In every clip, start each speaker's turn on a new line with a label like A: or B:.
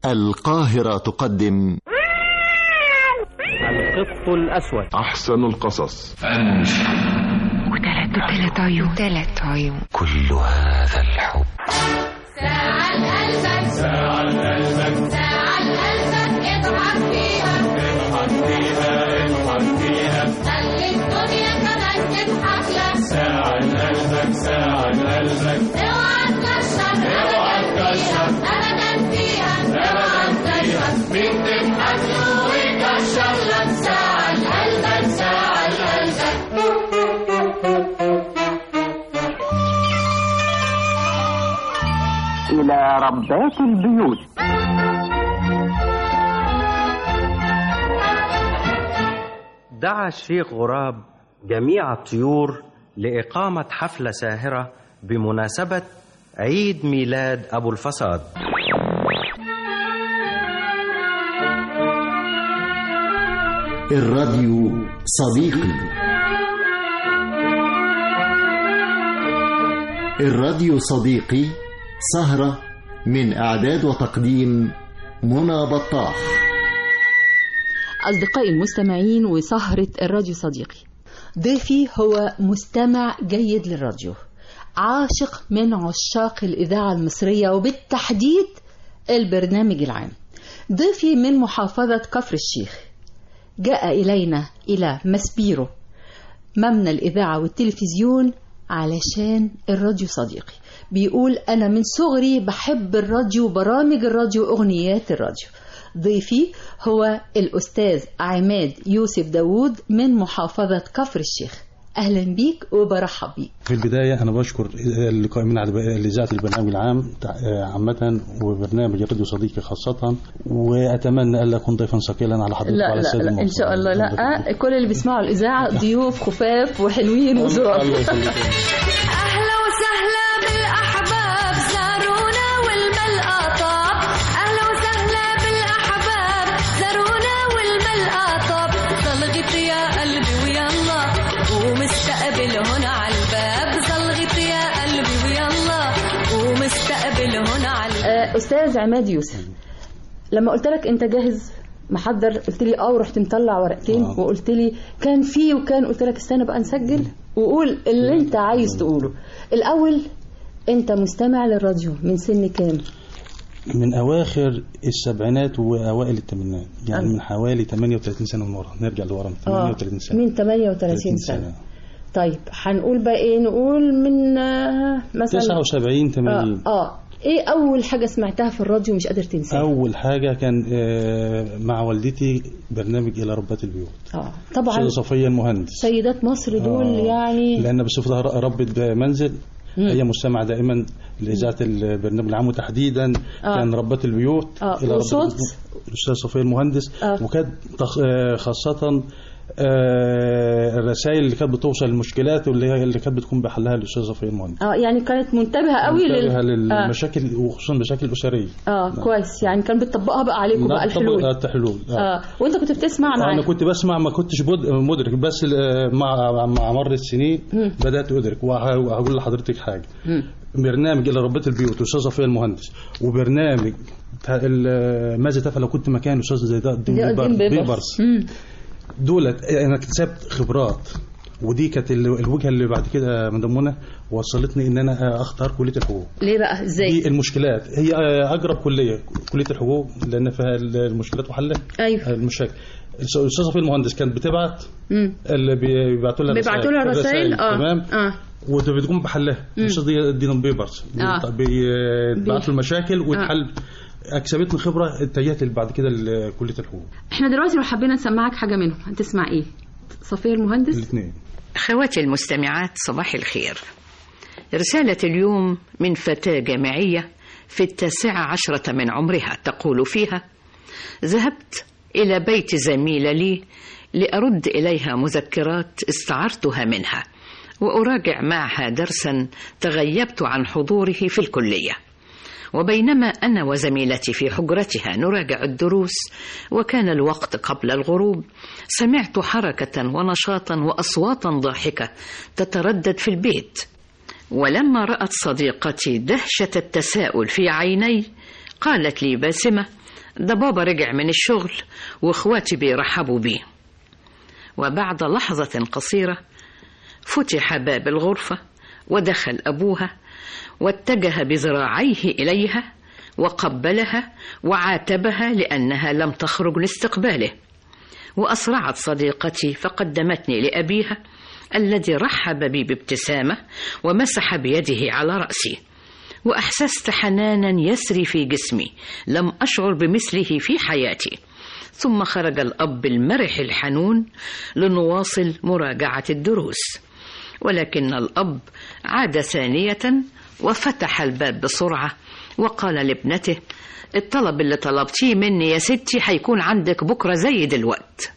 A: القاهرة تقدم
B: القط الأسود.
C: أحسن القصص.
D: وثلاث عيون
A: كل هذا الحب.
E: ساعة لقلبك، ساعة لقلبك، ساعة لقلبك، اضحك فيها، اضحك فيها، اضحك فيها، خلي الدنيا كمان تضحك لك. ساعة لقلبك، ساعة لقلبك، اوعى تكشر، اوعى تكشر أبدا فيها، اوعى تكشر، مين تضحك له ويكشر لك. ساعة لقلبك، ساعة لقلبك.
F: إلى ربات البيوت.
B: دعا الشيخ غراب جميع الطيور لإقامة حفلة ساهرة بمناسبة عيد ميلاد أبو الفساد.
A: الراديو صديقي. الراديو صديقي سهرة من إعداد وتقديم منى بطاح.
G: أصدقائي المستمعين، وسهرة الراديو صديقي، ضيفي هو مستمع جيد للراديو، عاشق من عشاق الإذاعة المصرية وبالتحديد البرنامج العام. ضيفي من محافظة كفر الشيخ، جاء إلينا إلى مسبيرو مبنى الإذاعة والتلفزيون علشان الراديو صديقي. بيقول أنا من صغري بحب الراديو، برامج الراديو، أغنيات الراديو. ضيفي هو الأستاذ عماد يوسف داوود من محافظة كفر الشيخ. أهلا بيك وبرحب بيك.
H: في البداية أنا بشكر القائمين على إذاعة البرنامج العام عامة وبرنامج الراديو صديقي خاصة، وأتمنى ألا أكون ضيفا ثقيلا على حضرتك وعلى السادة
G: لا إن شاء الله. لا، كل اللي بيسمعوا الإذاعة ضيوف خفاف وحلوين وظراف.
E: أهلا وسهلا بالأحباب، زارونا والملقى طاب. أهلا وسهلا بالأحباب، زارونا والملقى طاب. صلغت يا قلبي ويلا ومستقبل هنا على الباب. صلغت يا قلبي ويلا ومستقبل هنا على الباب.
G: أستاذ عماد يوسف، لما قلت لك أنت جاهز محضر، قلت لي ورحت مطلع ورقتين وقلت لي كان فيه وكان، قلت لك استنى بقى نسجل وقول اللي انت عايز تقوله. الأول، انت مستمع للراديو من سن كام؟
H: من أواخر السبعينات وأوائل الثمانينات، يعني من حوالي 38 سنة من ورا. نرجع لورا 38 سنة.
G: من 38 سنة. طيب هنقول بقى ايه؟ نقول من مثلا
H: 79 80.
G: ايه اول حاجة سمعتها في الراديو مش قادر تنساها؟
H: اول حاجة كان مع والدتي برنامج الى ربات البيوت.
G: طبعا
H: استاذة صفية المهندس.
G: سيدات مصر دول يعني،
H: لان بصفتها ربة منزل. هي مستمعة دائما لإذاعة البرنامج العام، وتحديدا كان ربات البيوت الى ربات الأستاذة صفية المهندس. وكانت خاصة الرسائل اللي كانت بتوصل المشكلات واللي كانت بتكون بحلها الأستاذة صفية المهندس.
G: يعني كانت منتبهة قوي
H: للمشاكل وخصوصا المشاكل الأسرية.
G: كويس، يعني كان بتطبقها بقى عليكم بقى الحلول. وانت كنت بتسمع معايا؟
H: انا كنت بسمع، ما كنتش مدرك، بس مع مر السنين بدأت أدرك. وهقول لحضرتك حاجة. برنامج إلى ربات البيوت الأستاذة صفية المهندس، وبرنامج ماذا تفعل لو كنت مكان الأستاذ زيدان بيبرس، دولت انا اكتسبت خبرات. ودي كانت الوجهه اللي بعد كده مدام منى وصلتني ان انا اختار كليه الحقوق.
G: ليه بقى؟ ازاي؟
H: دي المشكلات هي اقرب كليه الحقوق، لان فيها المشكلات وحلها.
G: ايوه،
H: المشاكل. الاستاذه صفيه المهندس كانت بتبعت اللي بيبعتوا لها
G: رسائل.
H: تمام. وبتقوم بحلها. الاستاذ دينا بيبرس بيبعتوا المشاكل وتحل. اكسبتني خبره اتجهت بعد كده لكليه الحقوق.
G: احنا دلوقتي لو حبينا نسمعك حاجه منهم هتسمع ايه؟ صفيه المهندس.
H: الاثنين.
D: اخواتي المستمعات، صباح الخير. رساله اليوم من فتاه جامعيه في 19 من عمرها، تقول فيها: ذهبت الى بيت زميله لي لارد اليها مذكرات استعرتها منها واراجع معها درسا تغيبت عن حضوره في الكليه. وبينما أنا وزميلتي في حجرتها نراجع الدروس وكان الوقت قبل الغروب، سمعت حركة ونشاطا وأصواتا ضاحكة تتردد في البيت. ولما رأت صديقتي دهشة التساؤل في عيني قالت لي باسمة: ده بابا رجع من الشغل واخواتي بيرحبوا بيه. وبعد لحظة قصيرة فتح باب الغرفة ودخل أبوها واتجه بذراعيه إليها وقبلها وعاتبها لأنها لم تخرج لاستقباله. وأسرعت صديقتي فقدمتني لأبيها الذي رحب بي بابتسامة ومسح بيده على رأسي، وأحسست حنانا يسري في جسمي لم أشعر بمثله في حياتي. ثم خرج الأب المرح الحنون لنواصل مراجعة الدروس، ولكن الأب عاد ثانية وفتح الباب بسرعة وقال لابنته: الطلب اللي طلبتيه مني يا ستي هيكون عندك بكرة زي دلوقت.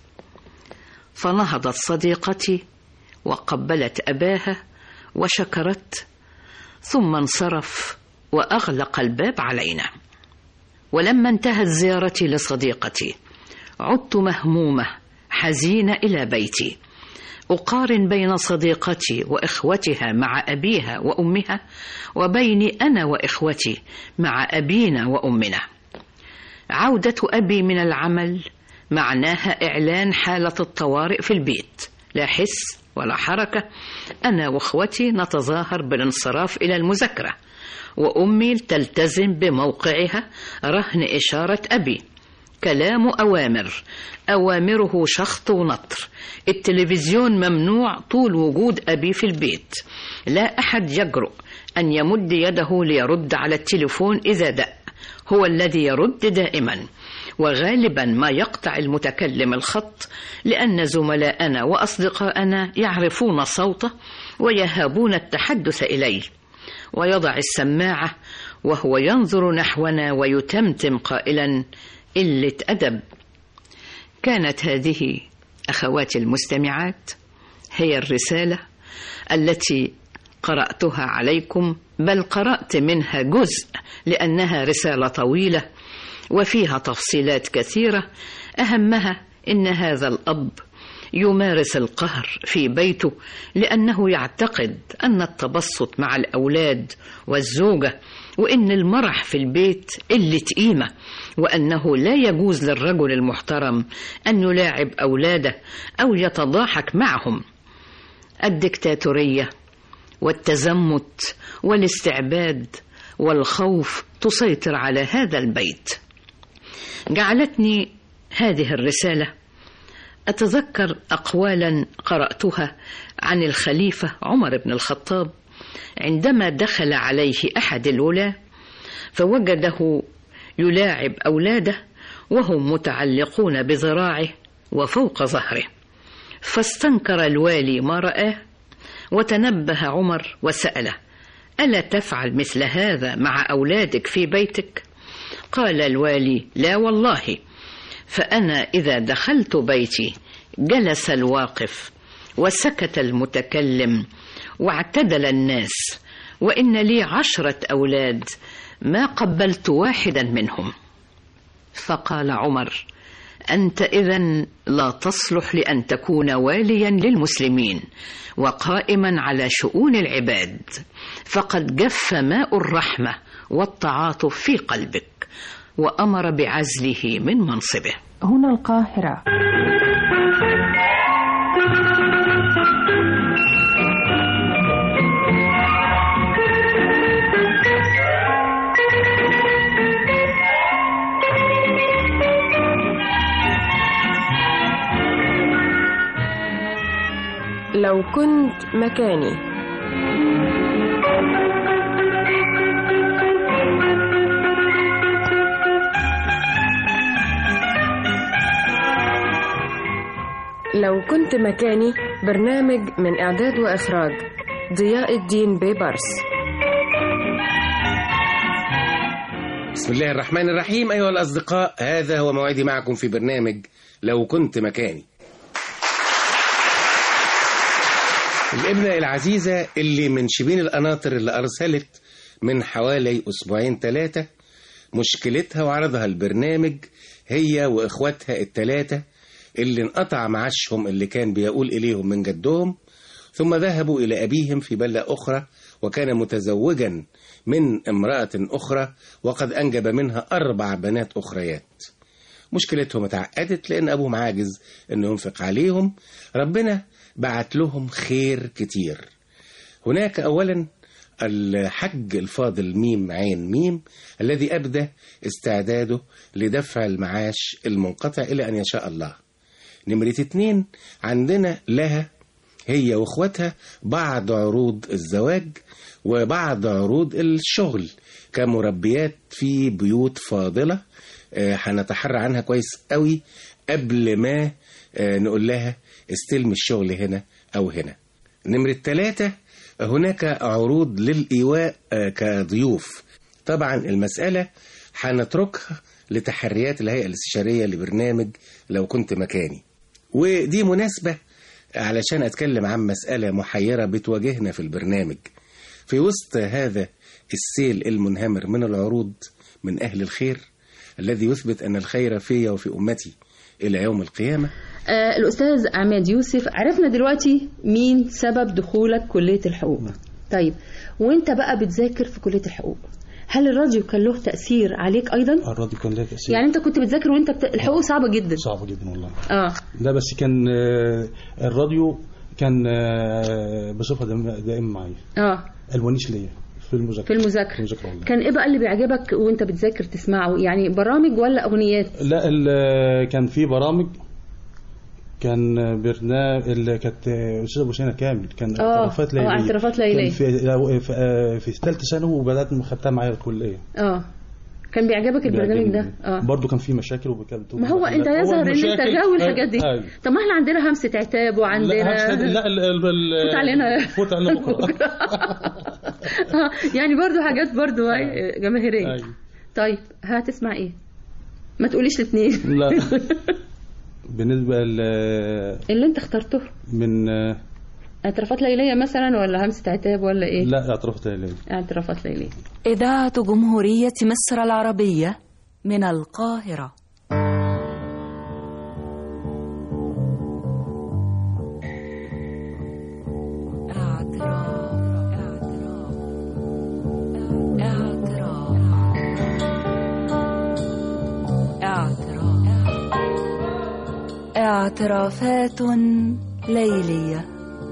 D: فنهضت صديقتي وقبلت أباها وشكرت، ثم انصرف وأغلق الباب علينا. ولما انتهت زيارتي لصديقتي عدت مهمومة حزينة إلى بيتي، أقارن بين صديقتي وإخوتها مع أبيها وأمها وبيني أنا وإخوتي مع أبينا وأمنا. عودة أبي من العمل معناها إعلان حالة الطوارئ في البيت، لا حس ولا حركة. أنا وإخوتي نتظاهر بالانصراف إلى المذاكرة، وأمي تلتزم بموقعها رهن إشارة أبي. كلام أوامره شخط ونطر. التلفزيون ممنوع طول وجود أبي في البيت. لا أحد يجرؤ أن يمد يده ليرد على التليفون إذا دق، هو الذي يرد دائما، وغالبا ما يقطع المتكلم الخط، لأن زملاءنا وأصدقاءنا يعرفون صوته ويهابون التحدث إليه. ويضع السماعة وهو ينظر نحونا ويتمتم قائلا: قلة أدب. كانت هذه أخواتي المستمعات هي الرسالة التي قرأتها عليكم، بل قرأت منها جزء لأنها رسالة طويلة وفيها تفصيلات كثيرة. أهمها إن هذا الأب يمارس القهر في بيته لأنه يعتقد أن التبسط مع الأولاد والزوجة وإن المرح في البيت قلة قيمة، وأنه لا يجوز للرجل المحترم أن يلاعب أولاده أو يتضاحك معهم. الدكتاتورية والتزمت والاستعباد والخوف تسيطر على هذا البيت. جعلتني هذه الرسالة أتذكر أقوالا قرأتها عن الخليفة عمر بن الخطاب عندما دخل عليه أحد الولاة فوجده يلاعب أولاده وهم متعلقون بذراعه وفوق ظهره، فاستنكر الوالي ما رآه، وتنبه عمر وسأله: ألا تفعل مثل هذا مع أولادك في بيتك؟ قال الوالي: لا والله، فأنا إذا دخلت بيتي جلس الواقف وسكت المتكلم واعتدل الناس، وإن لي 10 أولاد ما قبلت واحدا منهم. فقال عمر: أنت إذن لا تصلح لأن تكون واليا للمسلمين وقائما على شؤون العباد، فقد جف ماء الرحمة والتعاطف في قلبك. وأمر بعزله من منصبه.
C: هنا القاهرة. لو كنت مكاني. لو كنت مكاني، برنامج من إعداد وإخراج ضياء الدين بيبرس.
F: بسم الله الرحمن الرحيم. أيها الأصدقاء، هذا هو موعدي معكم في برنامج لو كنت مكاني. الابنة العزيزة اللي من شبين القناطر اللي أرسلت من حوالي 2-3 مشكلتها وعرضها البرنامج هي وإخواتها ال3 اللي انقطع معاشهم اللي كان بيقول إليهم من جدهم، ثم ذهبوا إلى أبيهم في بلدة أخرى، وكان متزوجا من امرأة أخرى وقد أنجب منها 4 بنات أخريات. مشكلتهم اتعقدت لأن أبوهم عاجز أنه ينفق عليهم. ربنا بعت لهم خير كتير. هناك أولا الحج الفاضل ميم عين ميم الذي أبدى استعداده لدفع المعاش المنقطع إلى أن يشاء الله. نمرة 2 عندنا لها هي واخواتها بعض عروض الزواج وبعض عروض الشغل كمربيات في بيوت فاضلة. هنتحرى عنها كويس قوي قبل ما نقول لها استلم الشغل هنا أو هنا. نمرة 3 هناك عروض للإيواء كضيوف. طبعا المسألة هنتركها لتحريات الهيئة الاستشارية لبرنامج لو كنت مكاني. ودي مناسبة علشان أتكلم عن مسألة محيرة بتواجهنا في البرنامج في وسط هذا السيل المنهمر من العروض من أهل الخير الذي يثبت أن الخير في وفي أمتي إلى يوم القيامة.
G: الأستاذ عماد يوسف، عرفنا دلوقتي مين سبب دخولك كلية الحقوق. طيب وانت بقى بتذاكر في كلية الحقوق، هل الراديو كان له تأثير عليك أيضا؟
H: الراديو كان له تأثير.
G: يعني أنت كنت بتذاكر وأنت الحقوق صعبة جدا.
H: صعبة جدا والله. لا بس كان الراديو كان بصفة دائمة معي. الونيس ليا في المذاكرة والله.
G: كان إيه بقى اللي بيعجبك وأنت بتذاكر تسمعه؟ يعني برامج ولا أغنيات؟
H: لا كان في برامج. كان برنامج اللي كانت أستاذة بوسينة كامل كان اعترافات ليلية.
G: اعترافات ليلية
H: في ثالثة ثانوي وبدأت خدتها معايا الكلية.
G: كان بيعجبك البرنامج ده؟
H: برضو كان في مشاكل
G: ما هو انت يظهر ان انت غاوي الحاجات دي. طب ما احنا عندنا همسة عتاب وعندنا
H: فوت علينا بكره.
G: يعني برضو حاجات برضو جماهيرية. طيب هتسمع ايه؟ ما تقوليش الاثنين.
H: لا بالنسبة
G: اللي انت اخترته
H: من
G: اعترافات ليلية مثلا ولا همسة عتاب ولا ايه؟
H: لا اعترافات ليلية.
G: اعترافات ليلية.
I: إذاعة جمهورية مصر العربية من القاهرة. اعترافات ليلية.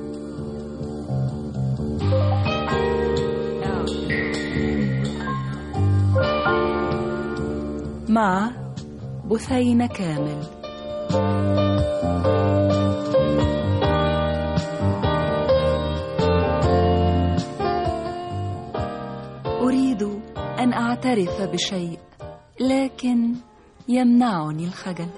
I: مع بثينة كامل. أريد أن أعترف بشيء لكن يمنعني الخجل.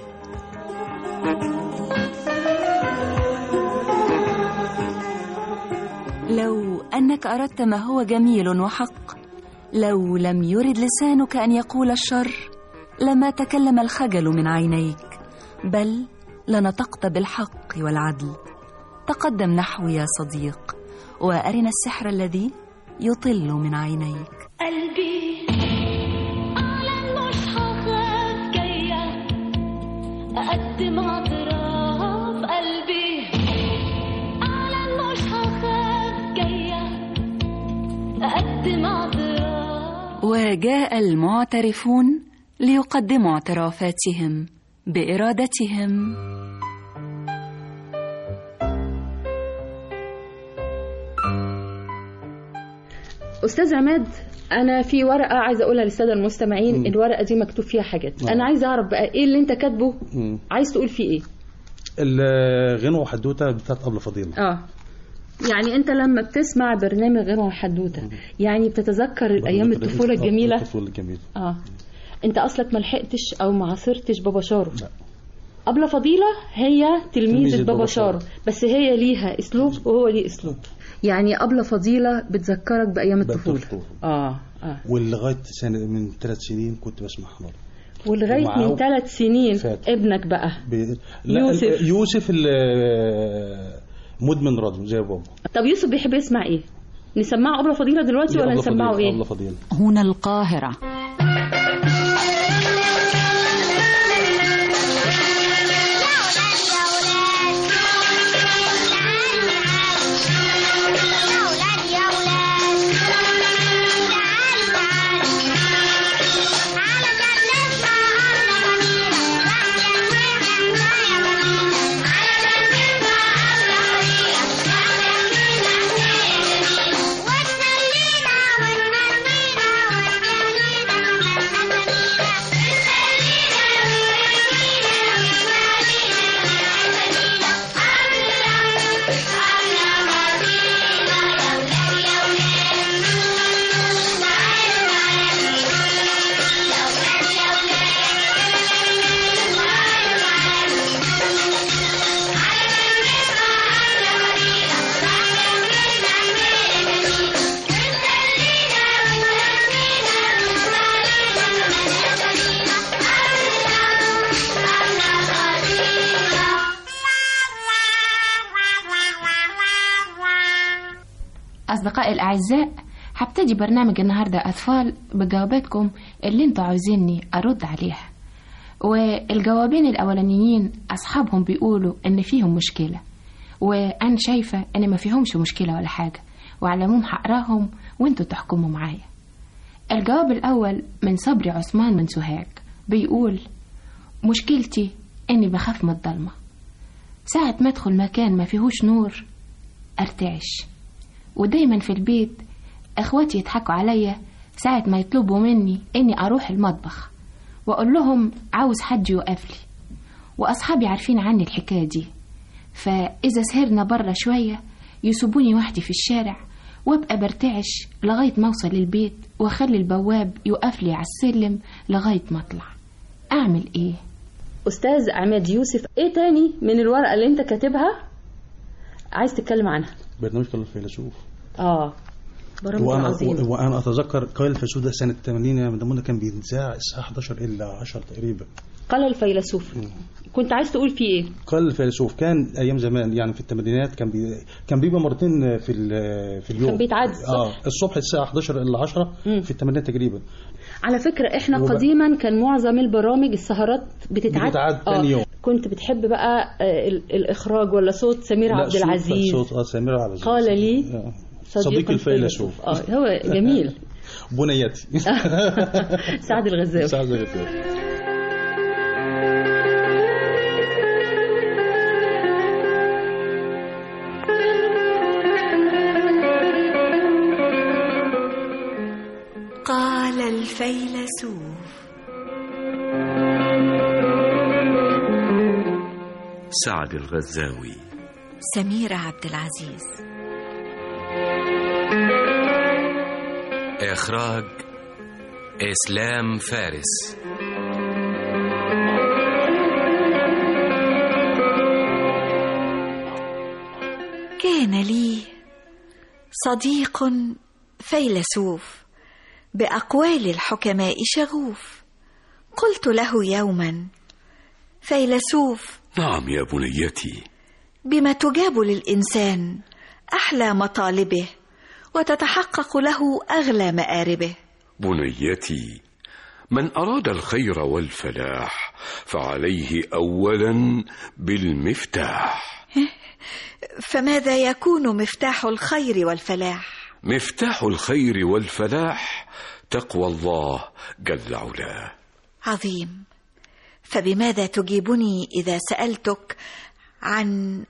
I: لو أنك أردت ما هو جميل وحق، لو لم يرد لسانك أن يقول الشر لما تكلم الخجل من عينيك، بل لنطقت بالحق والعدل. تقدم نحوي يا صديق وأرنا السحر الذي يطل من عينيك.
E: قلبي أعلن مش هخاف جاية أقدم اعتراف. قلبي أعلن مش هخاف جاية أقدم اعتراف.
I: وجاء المعترفون ليقدموا اعترافاتهم بإرادتهم.
G: أستاذ عماد، أنا في ورقة عايزة أقولها للسادة المستمعين. الورقة دي مكتوب فيها حاجات. أنا عايزة أعرف بقى إيه اللي أنت كاتبه. عايز تقول فيه إيه؟
H: الغنوة وحدوتة بتاعت أبلة فضيلة.
G: يعني أنت لما بتسمع برنامج غنوة وحدوتة يعني بتتذكر أيام الطفولة الجميلة.
H: الطفولة الجميلة.
G: أنت أصلك ما لحقتش أو ما عاصرتش بابا شارو. لا. أبلة فضيلة هي تلميذة بابا شارو، بس هي ليها أسلوب وهو ليه أسلوب. يعني أبلة فضيلة بتذكرك بأيام الطفولة.
H: ولغاية من 3 سنين كنت بسمع حمار.
G: ولغاية من 3 سنين ابنك بقى
H: يوسف مدمن راديو زي بابا.
G: طب يوسف بيحب يسمع ايه؟ نسمعه أبلة فضيلة دلوقتي ولا نسمعه ايه؟
H: أبلة فضيلة.
I: هنا القاهرة.
J: أصدقائي الأعزاء، هبتدي برنامج النهاردة أطفال بجواباتكم اللي انتوا عاوزيني أرد عليها. والجوابين الأولانيين أصحابهم بيقولوا إن فيهم مشكلة، وأنا شايفة إن ما فيهمش مشكلة ولا حاجة، وعلى العموم هقراهم وانتوا تحكموا معايا. الجواب الأول من صبري عثمان من سوهاج، بيقول: مشكلتي إني بخاف من الضلمة، ساعة ما أدخل مكان ما فيهوش نور أرتعش، ودايما في البيت أخواتي يضحكوا عليا ساعة ما يطلبوا مني إني أروح المطبخ وأقول لهم عاوز حد يوقف لي، وأصحابي عارفين عني الحكاية دي، فإذا سهرنا برا شوية يسيبوني وحدي في الشارع وابقى برتعش لغاية ما أوصل البيت وأخلي البواب يوقف لي على السلم لغاية ما أطلع. أعمل إيه؟
G: أستاذ عماد يوسف، إيه تاني من الورقة اللي أنت كاتبها عايز تتكلم عنها؟
H: برنامج قال الفيلسوف.
G: برنامج عظيم.
H: وأنا أتذكر قال الفيلسوف ده سنة 80 يا مدام، كان بيتذاع الساعة 11 إلا 10 تقريبا.
G: قال الفيلسوف. كنت عايز تقول فيه إيه؟
H: قال الفيلسوف كان أيام زمان، يعني في الثمانينات كان بيبقى مرتين في اليوم،
G: كان بيتعاد
H: الصبح الساعة 11 إلا 10 في الثمانينات تقريبا.
G: على فكرة إحنا قديما كان معظم البرامج السهرات بتتعاد
H: ثاني يوم.
G: كنت بتحب بقى الإخراج ولا صوت سمير عبد العزيز؟
H: صوت سمير عبد العزيز.
G: قال لي
H: صديق الفيلسوف.
G: هو جميل.
H: بنيتي.
G: سعد الغزاوي.
H: سعد الغزاوي.
K: قال الفيلسوف.
L: سعد الغزاوي.
K: سمير عبد العزيز.
M: إخراج إسلام فارس.
K: كان لي صديق فيلسوف بأقوال الحكماء شغوف. قلت له يوما: فيلسوف.
L: نعم يا بنيتي.
K: بما تجاب للإنسان أحلى مطالبه وتتحقق له أغلى مآربه؟
L: بنيتي، من أراد الخير والفلاح فعليه أولا بالمفتاح.
K: فماذا يكون مفتاح الخير والفلاح؟
L: مفتاح الخير والفلاح تقوى الله جل علاه.
K: عظيم. فبماذا تجيبني إذا سألتك عن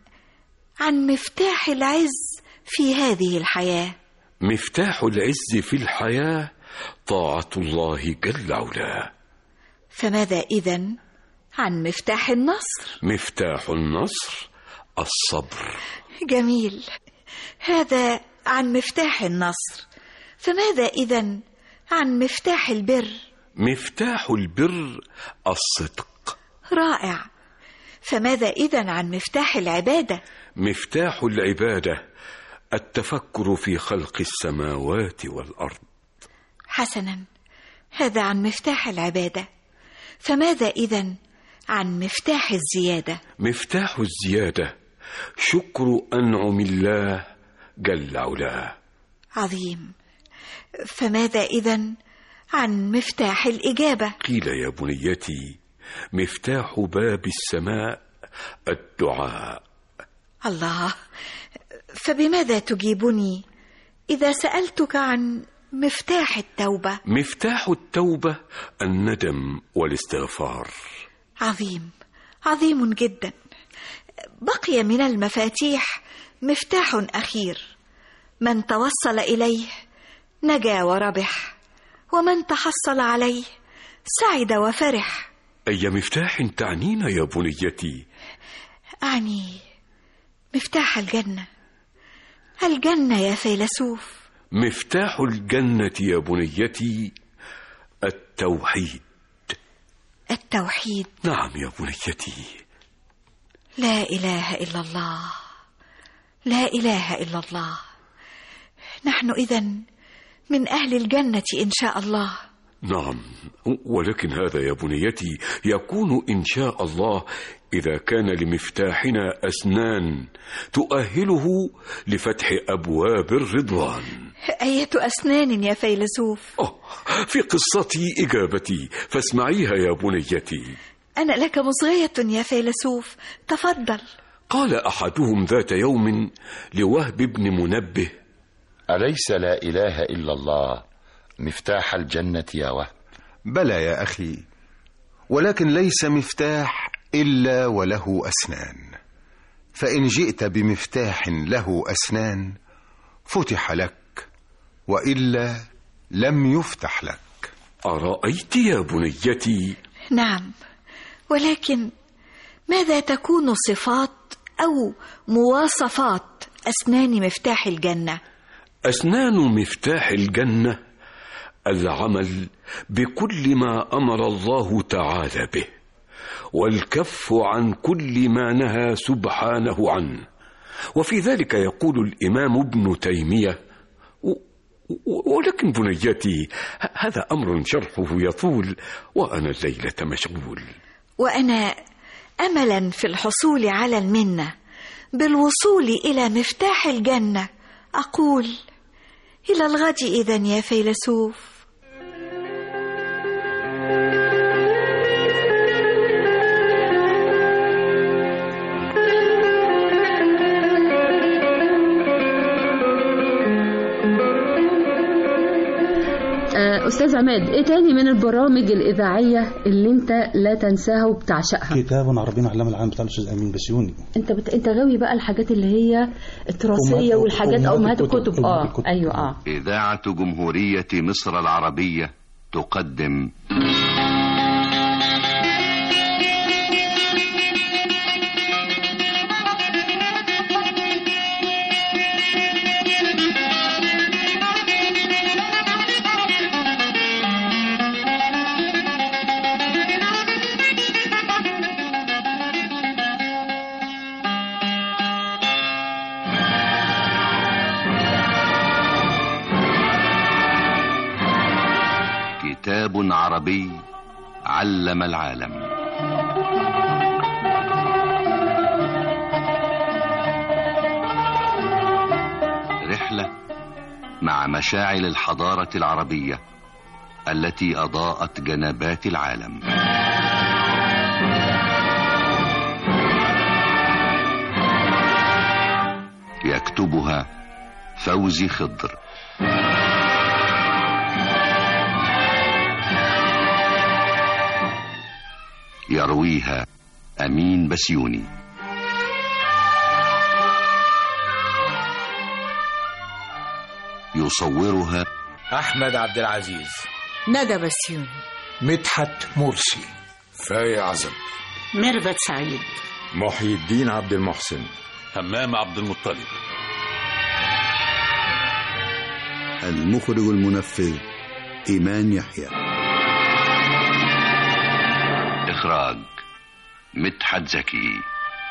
K: مفتاح العز في هذه الحياة؟
L: مفتاح العز في الحياة طاعة الله جل علاه.
K: فماذا إذن عن مفتاح النصر؟
L: مفتاح النصر الصبر.
K: جميل. هذا عن مفتاح النصر. فماذا إذن عن مفتاح البر؟
L: مفتاح البر الصدق.
K: رائع. فماذا إذن عن مفتاح العبادة؟
L: مفتاح العبادة التفكر في خلق السماوات والأرض.
K: حسنا، هذا عن مفتاح العبادة. فماذا إذن عن مفتاح الزيادة؟
L: مفتاح الزيادة شكر أنعم الله جل علاه.
K: عظيم. فماذا إذن عن مفتاح الإجابة؟
L: قيل يا بنيتي: مفتاح باب السماء الدعاء.
K: الله. فبماذا تجيبني إذا سألتك عن مفتاح التوبة؟
L: مفتاح التوبة الندم والاستغفار.
K: عظيم، عظيم جدا. بقي من المفاتيح مفتاح أخير، من توصل إليه نجا وربح، ومن تحصل عليه سعد وفرح.
L: أي مفتاح تعنين يا بنيتي؟
K: أعني مفتاح الجنة. الجنة يا فيلسوف.
L: مفتاح الجنة يا بنيتي التوحيد.
K: التوحيد.
L: نعم يا بنيتي.
K: لا إله إلا الله، لا إله إلا الله. نحن إذن من أهل الجنة إن شاء الله.
L: نعم، ولكن هذا يا بنيتي يكون إن شاء الله إذا كان لمفتاحنا أسنان تؤهله لفتح أبواب الرضوان.
K: أية أسنان يا فيلسوف؟
L: في قصتي إجابتي، فاسمعيها يا بنيتي.
K: أنا لك مصغية يا فيلسوف، تفضل.
L: قال أحدهم ذات يوم لوهب بن منبه:
N: أليس لا إله إلا الله مفتاح الجنة يا وهب؟
O: بلى يا أخي، ولكن ليس مفتاح إلا وله أسنان، فإن جئت بمفتاح له أسنان فتح لك، وإلا لم يفتح لك.
L: أرأيت يا بنيتي؟
K: نعم، ولكن ماذا تكون صفات أو مواصفات أسنان مفتاح الجنة؟
L: أسنان مفتاح الجنة العمل بكل ما أمر الله تعالى به، والكف عن كل ما نهى سبحانه عنه. وفي ذلك يقول الإمام ابن تيمية، ولكن بنيتي هذا أمر شرحه يطول وأنا الليلة مشغول.
K: وأنا أملا في الحصول على المنة بالوصول إلى مفتاح الجنة أقول إلى الغد إذن يا فيلسوف.
G: أستاذ عماد، إيه تاني من البرامج الإذاعية اللي أنت لا تنساها وبتعشقها؟
H: كتاب عربي علام العام بتاع الأستاذ أمين بسيوني.
G: أنت غاوي بقى الحاجات اللي هي التراثية والحاجات أمهات الكتب. أيوة.
P: إذاعة جمهورية مصر العربية تقدم كتاب عربي علم العالم. رحلة مع مشاعل الحضارة العربية التي أضاءت جنبات العالم. يكتبها فوزي خضر. يرويها أمين بسيوني. يصورها
Q: أحمد عبد العزيز،
R: ندى بسيوني،
Q: مدحت مرسي،
L: فاي عزب،
R: ميرفت سعيد،
S: محي الدين عبد المحسن،
L: همام عبد المطلب.
T: المخرج المنفذ إيمان يحيى.
P: إخراج مدحت زكي.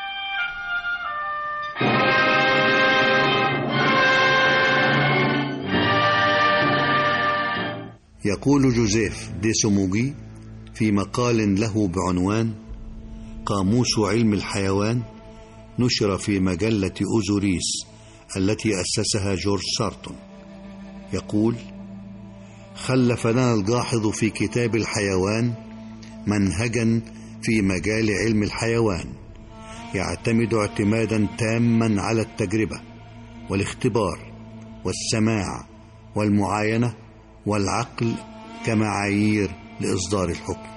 T: يقول جوزيف دي سوموغي في مقال له بعنوان قاموس علم الحيوان، نشر في مجلة أوزوريس التي أسسها جورج سارتون، يقول: خلف لنا الجاحظ في كتاب الحيوان منهجا في مجال علم الحيوان يعتمد اعتمادا تاما على التجربة والاختبار والسماع والمعاينة والعقل كمعايير لإصدار الحكم.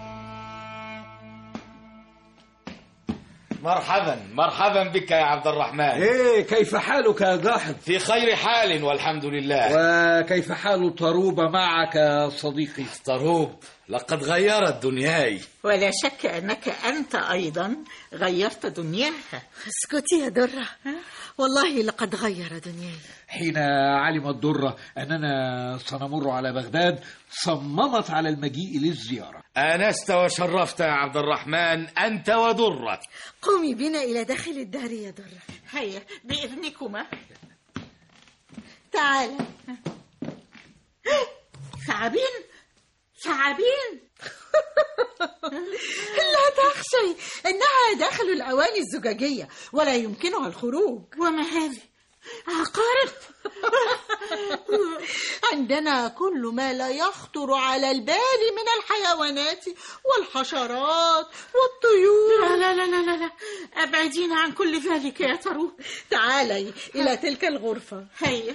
Q: مرحبا بك يا عبد الرحمن.
U: ايه، كيف حالك يا جاحظ؟
Q: في خير حال والحمد لله.
U: وكيف حال طروب معك يا صديقي؟
Q: طروب لقد غيرت دنياي.
R: ولا شك أنك أنت أيضا غيرت دنياها.
V: اسكتي يا درة، والله لقد غير دنياي.
U: حين علمت درة أننا سنمر على بغداد صممت على المجيء للزيارة.
Q: أنست وشرفت يا عبد الرحمن، أنت ودرة.
V: قومي بنا إلى داخل الدار يا درة.
R: هيا بإذنكما. تعال. ثعابين ثعابين؟ لا تخشي، إنها داخل الأواني الزجاجية ولا يمكنها الخروج. وما هذه؟ عقارب؟ عندنا كل ما لا يخطر على البال من الحيوانات والحشرات والطيور. لا لا لا لا لا، أبعدين عن كل ذلك يا ترو. تعالي إلى تلك الغرفة. هيا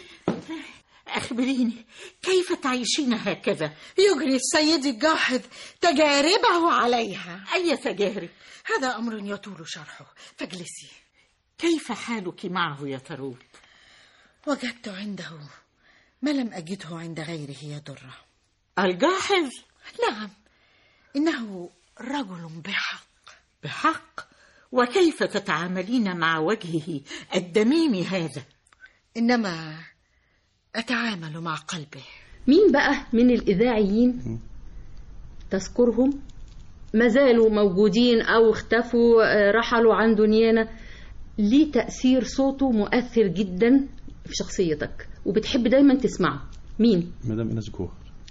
R: أخبريني، كيف تعيشين هكذا؟ يجري السيد الجاحظ تجاربه عليها. أي تجارب؟ هذا أمر يطول شرحه، فاجلسي. كيف حالك معه يا تروب؟ وجدت عنده ما لم أجده عند غيره يا درة. الجاحظ؟ نعم، إنه رجل بحق. بحق؟ وكيف تتعاملين مع وجهه الدميم هذا؟ إنما أتعامل مع قلبه.
G: مين بقى من الإذاعيين تذكرهم ما زالوا موجودين أو اختفوا رحلوا عن دنيانا ليه تأثير صوته مؤثر جدا في شخصيتك وبتحب دايما تسمعه؟ مين؟
H: مدام إناس جوهر.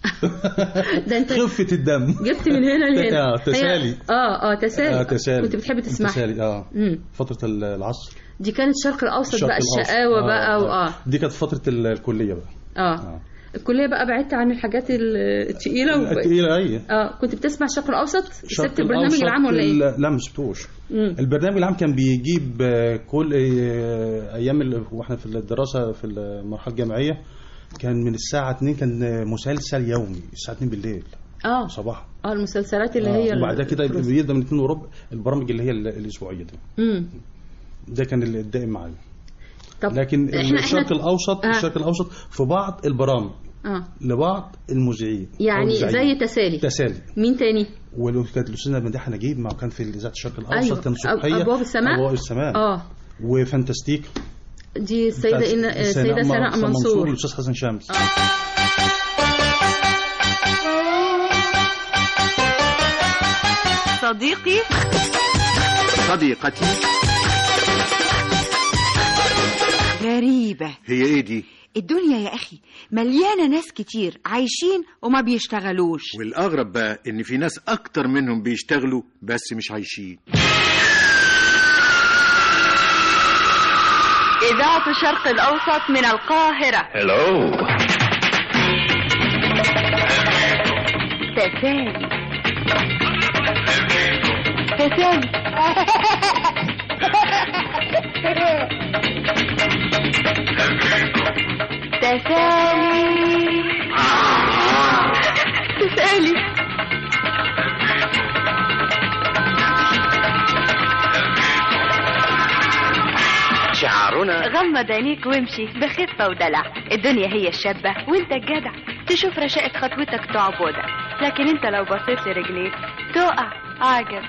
G: ده انت
H: خفة الدم
G: جبت من هنا لهنا.
H: تسالي.
G: تسالي كنت بتحب تسمعها.
H: تسالي فترة العصر
G: دي كانت الشرق الأوسط بقى، الشقاوة بقى
H: دي كانت فترة الكلية بقى. الكلية
G: بقى بعدت عن الحاجات التقيلة
H: أيه.
G: كنت بتسمع الشرق الأوسط؟ سبت البرنامج العام ولا ايه؟
H: لا ما سبتوش. البرنامج العام كان بيجيب كل أيام واحنا في الدراسة في المرحلة الجامعية، كان من الساعة 2 كان مسلسل يومي الساعة 2 بالليل صباحا.
G: المسلسلات اللي هي
H: وبعد كده بيبدأ من 2 وربع البرامج اللي هي الأسبوعية دي. ده كان الدائم معايا. لكن الشرق الأوسط في بعض البرامج لبعض المذيعين
G: يعني زي
H: تسالي.
G: مين تاني؟
H: وكانت الأستاذة مديحة نجيب ما كان في إذاعة الشرق الأوسط. كان صبحية
G: أبواب السماء
H: وفانتاستيك
G: دي السيدة سناء منصور
H: والأستاذ حسن شامس.
A: صديقي
B: صديقتي
A: غريبة.
B: هي ايه دي؟
A: الدنيا يا أخي مليانة ناس كتير عايشين وما بيشتغلوش،
B: والأغرب بقى إن في ناس أكتر منهم بيشتغلوا بس مش عايشين.
A: إذاعة الشرق الأوسط من القاهرة.
P: هلو.
A: تسالي تسالي تسالي.
B: شعارنا
A: غمض عينيك وامشي بخفة ودلع، الدنيا هي الشابة وانت الجدع، تشوف رشاقة خطوتك تعبودك، لكن انت لو بصيت لرجليك تقع عجب.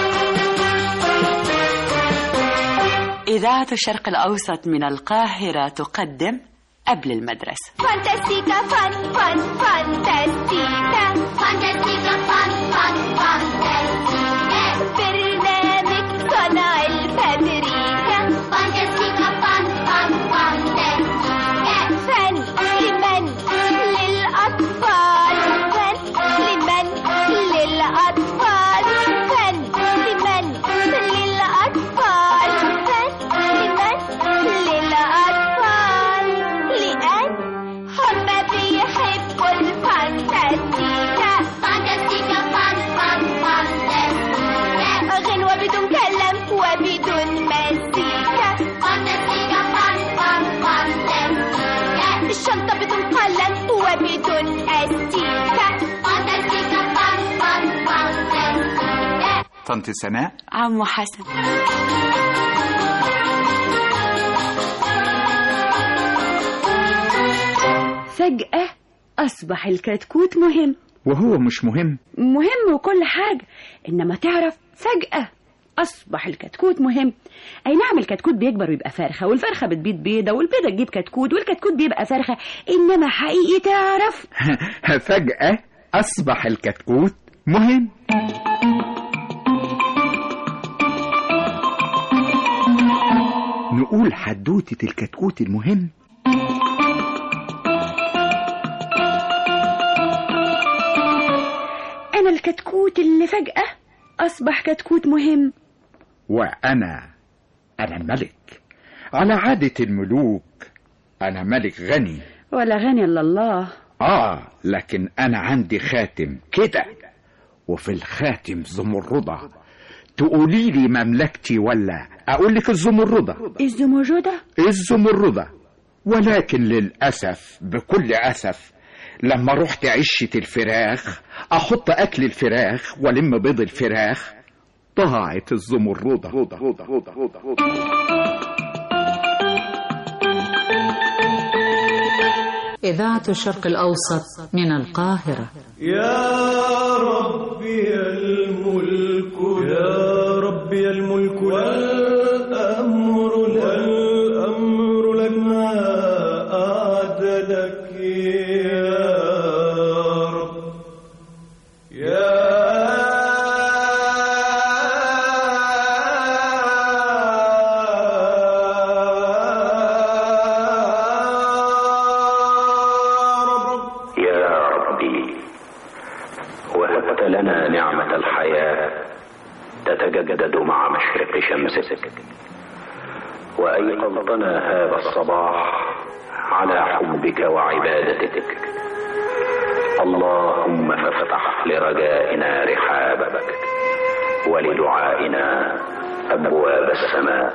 W: إذاعة الشرق الأوسط من القاهرة تقدم قبل المدرسة.
E: فانتاستيكا فان فان فانتاستيكا فانتاستيكا فان فان فانتاستيكا برنامج صنع الفابريكا فانتاستيكا فان فان فانتاستيكا فن لمن للأطفال فن لمن للأطفال فن لمن للأطفال فن لمن للأطفال لأن هم بيحبوا الفانتاستيكا فانتاستيكا فان فان فانتاستيكا غنوة بدون كلام وبدون مزيكا فانتاستيكا فان فان فانتاستيكا الشنطة بدون قلم وبدون أستيكا فانتاستيكا فان فان فانتاستيكا.
B: طنط سناء،
W: عمو حسن.
A: فجأة أصبح الكتكوت مهم.
B: وهو مش مهم؟
A: مهم وكل حاجة، إنما تعرف فجأة أصبح الكتكوت مهم. أي نعم الكتكوت بيكبر ويبقى فرخة، والفرخة بتبيض بيضة، والبيضة تجيب كتكوت، والكتكوت بيبقى فرخة، إنما حقيقي تعرف
B: فجأة أصبح الكتكوت مهم. نقول حدوتة الكتكوت المهم.
A: الكتكوت اللي فجأة أصبح كتكوت مهم.
C: وأنا الملك على عادة الملوك. أنا ملك غني.
A: ولا غني إلا الله.
C: لكن أنا عندي خاتم كده، وفي الخاتم زمردة. تقولي لي مملكتي ولا أقول لك الزمردة؟ الزمردة. ولكن للأسف، بكل أسف، لما رحت عشة الفراخ أحط أكل الفراخ ولم بيض الفراخ، ضاعت الزمردة.
D: إذاعة الشرق الأوسط من القاهرة.
F: يا ربي الملك، يا ربي الملك، والأمر لك ما أعدلك يا رب. يا
X: لنا نعمة الحياة تتجدد مع مشرق شمسك، وأيقظتنا هذا الصباح على حبك وعبادتك. اللهم فافتح لرجائنا رحابك، ولدعائنا أبواب السماء.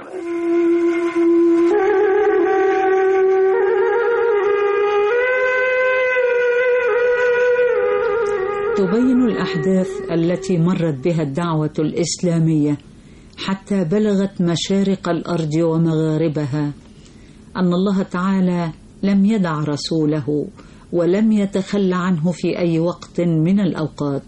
D: تبين الأحداث التي مرت بها الدعوة الإسلامية حتى بلغت مشارق الأرض ومغاربها أن الله تعالى لم يدع رسوله ولم يتخلى عنه في أي وقت من الأوقات.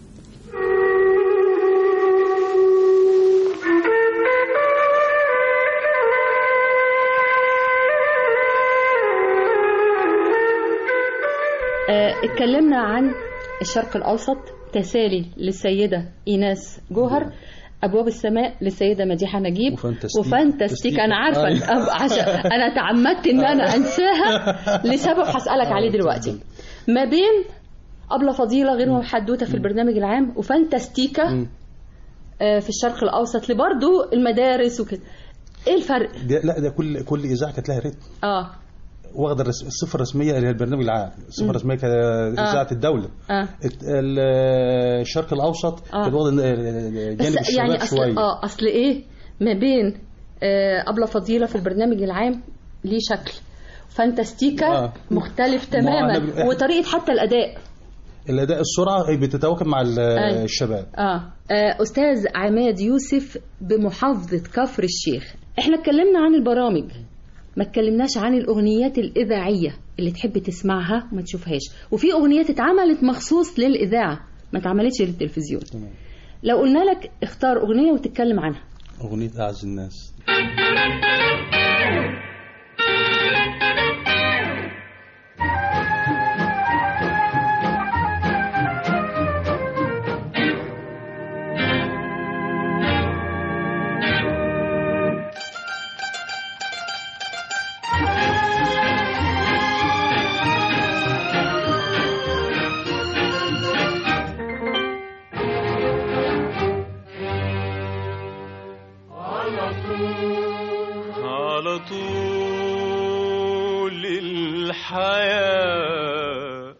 G: اتكلمنا عن الشرق الأوسط، تسالي للسيدة إيناس جوهر، أبواب السماء للسيدة مديحة نجيب، وفانتاستيك أنا عارفة عشان أنا تعمدت إن أنا أنساها لسبب هسألك عليه دلوقتي. ما بين أبلة فضيلة غير حدوتة في البرنامج العام وفانتاستيكا في الشرق الأوسط لبرضو المدارس وكده، إيه الفرق؟
H: ده كل إذاعة كانت لها رتم. واخده الصفه الرسميه اللي هي البرنامج العام، الصفه الرسميه كاذاعه الدوله. الشرق الاوسط كانت واخده جانب الشباب يعني شويه.
G: اصل ايه ما بين أبلة فضيله في البرنامج العام ليه شكل، فانتاستيكا مختلف تماما، وطريقه حتى الاداء
H: السرعه بتتواكب مع الشباب.
G: استاذ عماد يوسف بمحافظه كفر الشيخ، احنا اتكلمنا عن البرامج، ما اتكلمناش عن الأغنيات الإذاعية اللي تحب تسمعها وما تشوفهاش، وفي أغنيات اتعملت مخصوص للإذاعة ما اتعملتش للتلفزيون. لو قلنا لك اختار أغنية وتتكلم عنها.
H: أغنية أعز الناس.
F: الحياة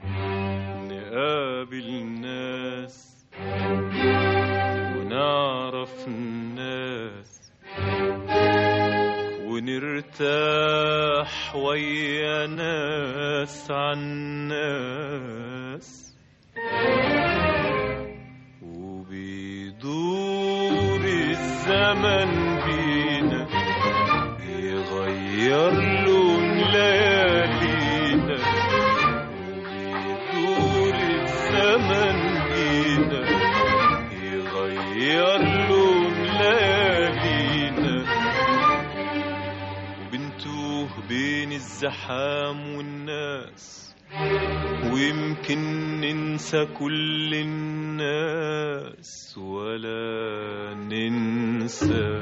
F: نقابل ناس ونعرف الناس ونرتاح ويا ناس عن ناس، وبيدور الزمن بينا يغير لون ليالينا، وبيدور الزمن بينا يغير لون ليالينا، وبنتوه بين الزحام والناس، ويمكن ننسى كل الناس ولا ننسى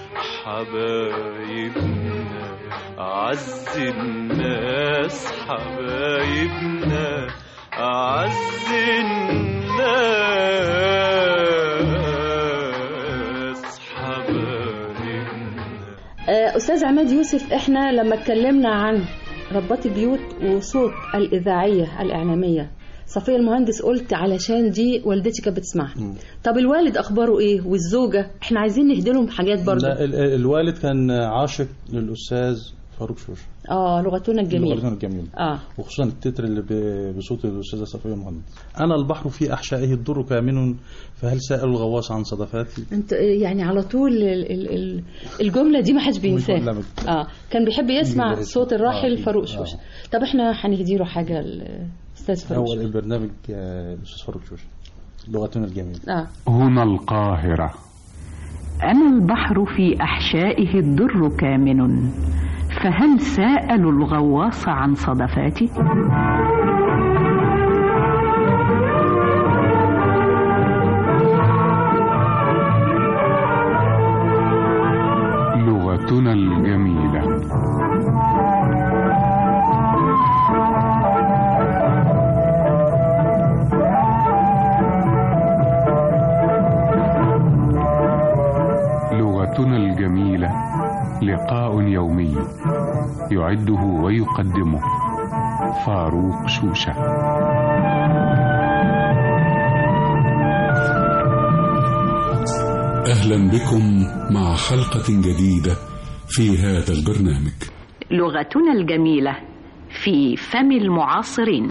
F: حبايبنا أعز الناس، حبايبنا أعز الناس.
G: أستاذ عماد يوسف، إحنا لما اتكلمنا عن ربات البيوت وصوت الإذاعية الإعلامية صفية المهندس، قلت علشان دي والدتي كانت بتسمعها. طب الوالد أخباره إيه والزوجة؟ إحنا عايزين نهدلهم حاجات برضه.
H: لا، الوالد كان عاشق للأستاذ فاروق شوشة.
G: لغتنا الجميلة.
H: لغتنا الجميلة. وخصوصا التتر اللي بصوت الأستاذة صفية المهندس. أنا البحر في أحشائه الدر كامن، فهل سائل الغواص عن صدفاتي؟
G: أنت يعني على طول الجملة دي ما حدش بينساها. كان بيحب يسمع صوت الراحل فاروق شوشة. طب إحنا هنهديله حاجة الأستاذ فاروق شوشة.
H: أول البرنامج الأستاذ فاروق شوشة، لغتنا الجميلة.
I: هنا القاهرة. أنا البحر في أحشائه الدر كامن، فهل سأل الغواص عن صدفاتي؟ لغتنا الجميلة. لغتنا الجميلة لقاء يومي يعده ويقدمه فاروق شوشة.
J: أهلا بكم مع حلقة جديدة في هذا البرنامج.
I: لغتنا الجميلة في فم المعاصرين.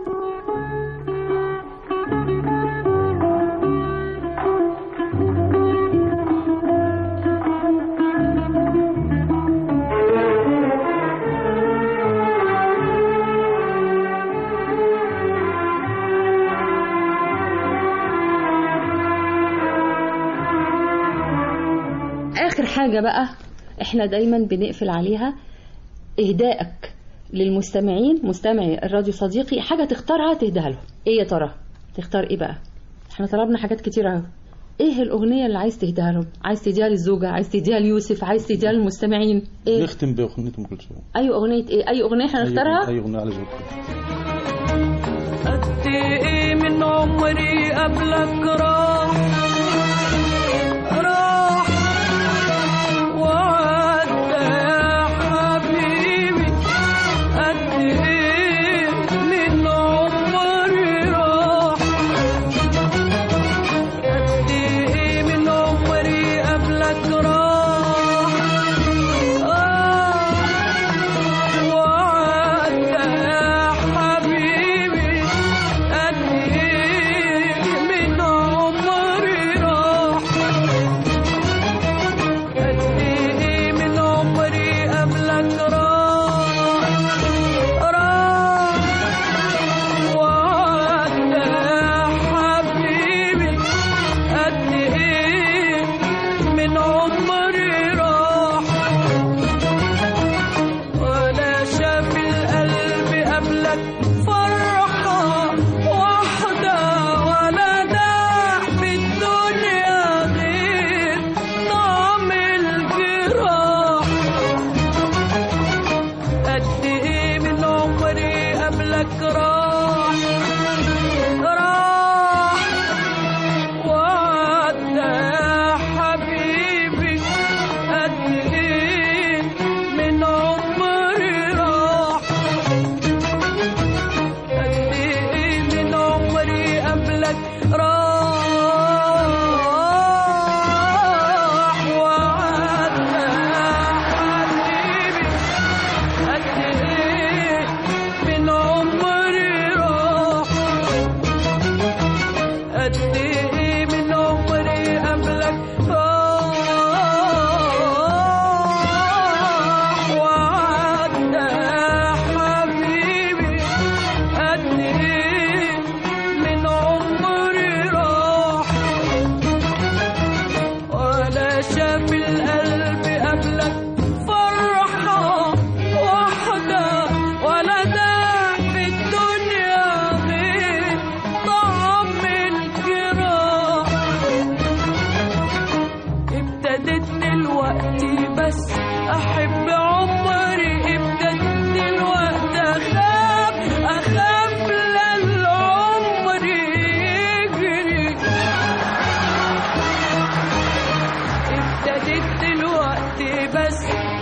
G: حاجة بقى احنا دايما بنقفل عليها، اهدائك للمستمعين، مستمعي الراديو صديقي، حاجة تختارها تهديها لهم. ايه يا ترى تختار ايه بقى؟ احنا طلبنا حاجات كتير اهو. ايه الاغنية اللي عايز تهديها لهم؟ عايز تهديها للزوجة، عايز تهديها ليوسف، عايز تهديها للمستمعين؟ ايه؟
H: نختم باغنية ام كلثوم.
G: اي اغنية ايه؟ اي اغنية احنا نختارها؟
H: اي اغنية على ذوقك.
M: قد ايه من عمري قبلك راح وعدى يا حبيبي، قد ايه من عمري راح، قد ايه من عمري قبلك راح، وعدى يا حبيبي، قد ايه من عمري راح، قد ايه من عمري قبلك راح، وعدى يا حبيبي، قد ايه من عمري راح، ولا شاف القلب قبلك فرحة واحدة، ولا داع في الدنيا غير طعم الجراح، قد ايه من عمري قبلك راح، وعدى يا حبيبي، قد ايه من عمري راح، قد ايه من عمري قبلك راح، وعدى يا حبيبي، قد ايه من عمري راح، قد ايه من عمري قبلك راح، وعدى يا حبيبي، قد ايه من عمري راح، ولا شاف القلب قبلك فرحة واحدة، ولا داع في الدنيا غير طعم الجراح، ابتدت دلوقتي بس احب عمري، ابتدت دلوقتي اخاف للعمر يجري، ابتدت دلوقتي بس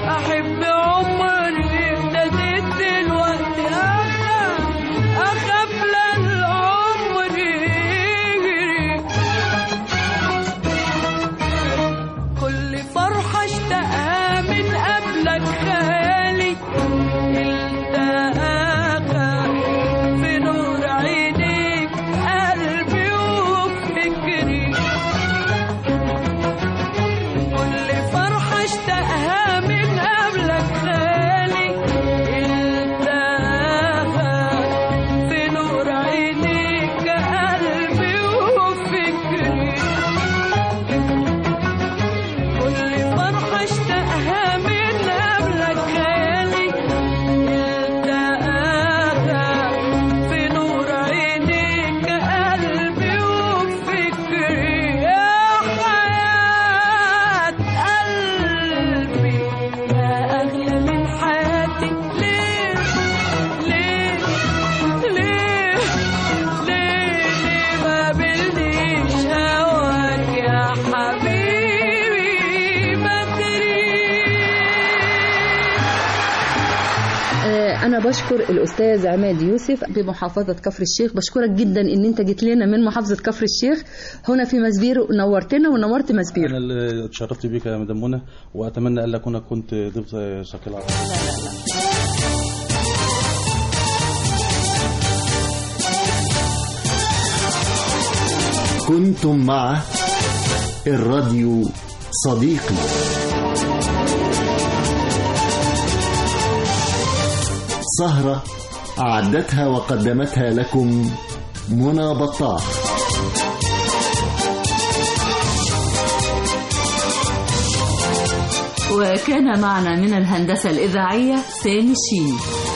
G: أنا بشكر الأستاذ عماد يوسف بمحافظة كفر الشيخ. بشكرك جدا إن أنت جيت لنا من محافظة كفر الشيخ هنا في مسبيرو، نورتنا ونورت مسبيرو.
H: أنا اللي اتشرفت بيك يا مدام منى، وأتمنى ألا أكون كنت ضيف ثقيل عليك.
T: كنتم مع الراديو صديقي، سهرة أعدتها وقدمتها لكم منى بطاح.
D: وكان معنا من الهندسة الإذاعية سامي الشيني.